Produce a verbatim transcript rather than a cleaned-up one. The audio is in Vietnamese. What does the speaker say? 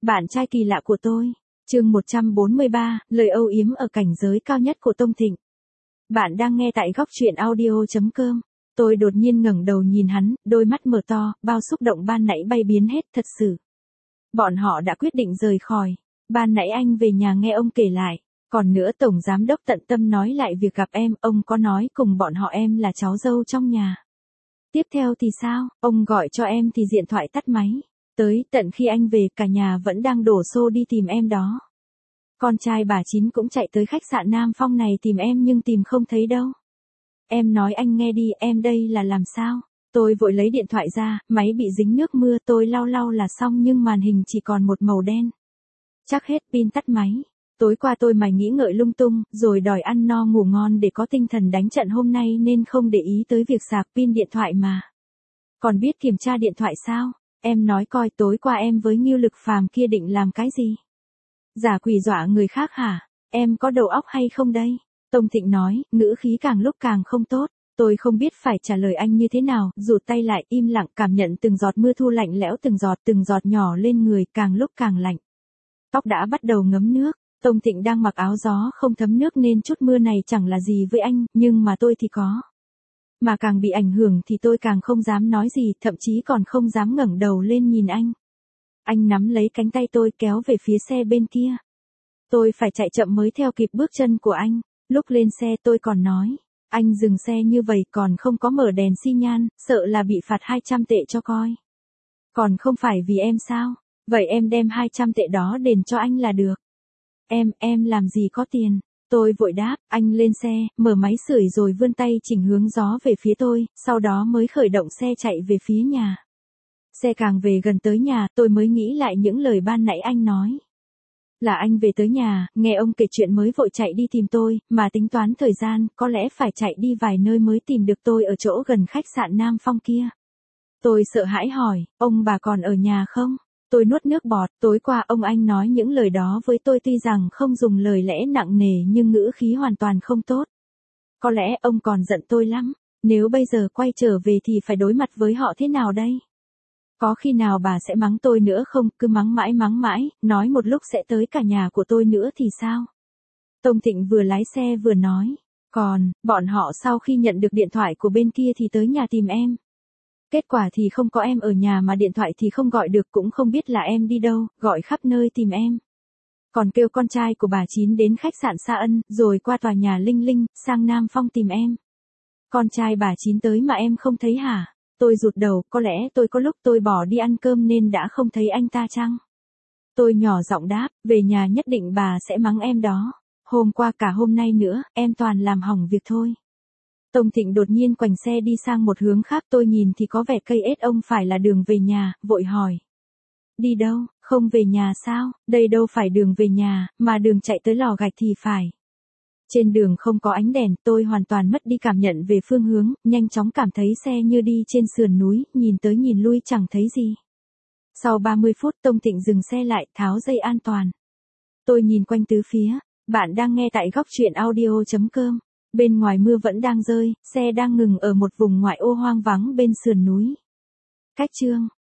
Bạn trai kỳ lạ của tôi. Chương một trăm bốn mươi ba, lời âu yếm ở cảnh giới cao nhất của Tông Thịnh. Bạn đang nghe tại góc truyện audio chấm com. Tôi đột nhiên ngẩng đầu nhìn hắn, đôi mắt mở to, bao xúc động ban nãy bay biến hết, thật sự. Bọn họ đã quyết định rời khỏi. Ban nãy anh về nhà nghe ông kể lại. Còn nữa Tổng Giám Đốc tận tâm nói lại việc gặp em, ông có nói cùng bọn họ em là cháu dâu trong nhà. Tiếp theo thì sao, ông gọi cho em thì điện thoại tắt máy. Tới tận khi anh về cả nhà vẫn đang đổ xô đi tìm em đó. Con trai bà Chín cũng chạy tới khách sạn Nam Phong này tìm em nhưng tìm không thấy đâu. Em nói anh nghe đi, em đây là làm sao? Tôi vội lấy điện thoại ra, máy bị dính nước mưa, tôi lau lau là xong nhưng màn hình chỉ còn một màu đen. Chắc hết pin, tắt máy. Tối qua tôi mày nghĩ ngợi lung tung, rồi đòi ăn no ngủ ngon để có tinh thần đánh trận hôm nay nên không để ý tới việc sạc pin điện thoại mà. Còn biết kiểm tra điện thoại sao? Em nói coi, tối qua em với Ngưu Lực Phàm kia định làm cái gì? Giả quỷ dọa người khác hả? Em có đầu óc hay không đây? Tông Thịnh nói, ngữ khí càng lúc càng không tốt. Tôi không biết phải trả lời anh như thế nào, rụt tay lại, im lặng cảm nhận từng giọt mưa thu lạnh lẽo, từng giọt từng giọt nhỏ lên người, càng lúc càng lạnh. Tóc đã bắt đầu ngấm nước. Tông Thịnh đang mặc áo gió không thấm nước nên chút mưa này chẳng là gì với anh, nhưng mà tôi thì có. Mà càng bị ảnh hưởng thì tôi càng không dám nói gì, thậm chí còn không dám ngẩng đầu lên nhìn anh. Anh nắm lấy cánh tay tôi kéo về phía xe bên kia. Tôi phải chạy chậm mới theo kịp bước chân của anh. Lúc lên xe tôi còn nói, anh dừng xe như vậy còn không có mở đèn xi nhan, sợ là bị phạt hai trăm tệ cho coi. Còn không phải vì em sao? Vậy em đem hai trăm tệ đó đền cho anh là được. Em, em làm gì có tiền. Tôi vội đáp, anh lên xe, mở máy sưởi rồi vươn tay chỉnh hướng gió về phía tôi, sau đó mới khởi động xe chạy về phía nhà. Xe càng về gần tới nhà, tôi mới nghĩ lại những lời ban nãy anh nói. Là anh về tới nhà, nghe ông kể chuyện mới vội chạy đi tìm tôi, mà tính toán thời gian, có lẽ phải chạy đi vài nơi mới tìm được tôi ở chỗ gần khách sạn Nam Phong kia. Tôi sợ hãi hỏi, ông bà còn ở nhà không? Tôi nuốt nước bọt, tối qua ông anh nói những lời đó với tôi tuy rằng không dùng lời lẽ nặng nề nhưng ngữ khí hoàn toàn không tốt. Có lẽ ông còn giận tôi lắm, nếu bây giờ quay trở về thì phải đối mặt với họ thế nào đây? Có khi nào bà sẽ mắng tôi nữa không, cứ mắng mãi mắng mãi, nói một lúc sẽ tới cả nhà của tôi nữa thì sao? Tông Thịnh vừa lái xe vừa nói, còn, bọn họ sau khi nhận được điện thoại của bên kia thì tới nhà tìm em. Kết quả thì không có em ở nhà mà điện thoại thì không gọi được, cũng không biết là em đi đâu, gọi khắp nơi tìm em. Còn kêu con trai của bà Chín đến khách sạn Sa Ân, rồi qua tòa nhà Linh Linh, sang Nam Phong tìm em. Con trai bà Chín tới mà em không thấy hả? Tôi rụt đầu, có lẽ tôi có lúc tôi bỏ đi ăn cơm nên đã không thấy anh ta chăng? Tôi nhỏ giọng đáp, về nhà nhất định bà sẽ mắng em đó. Hôm qua cả hôm nay nữa, em toàn làm hỏng việc thôi. Tông Thịnh đột nhiên quành xe đi sang một hướng khác, tôi nhìn thì có vẻ cây ết ông phải là đường về nhà, vội hỏi. Đi đâu, không về nhà sao, đây đâu phải đường về nhà, mà đường chạy tới lò gạch thì phải. Trên đường không có ánh đèn, tôi hoàn toàn mất đi cảm nhận về phương hướng, nhanh chóng cảm thấy xe như đi trên sườn núi, nhìn tới nhìn lui chẳng thấy gì. Sau ba mươi phút Tông Thịnh dừng xe lại, tháo dây an toàn. Tôi nhìn quanh tứ phía, bạn đang nghe tại góc truyện audio chấm com. Bên ngoài mưa vẫn đang rơi, xe đang ngừng ở một vùng ngoại ô hoang vắng bên sườn núi. Cách chương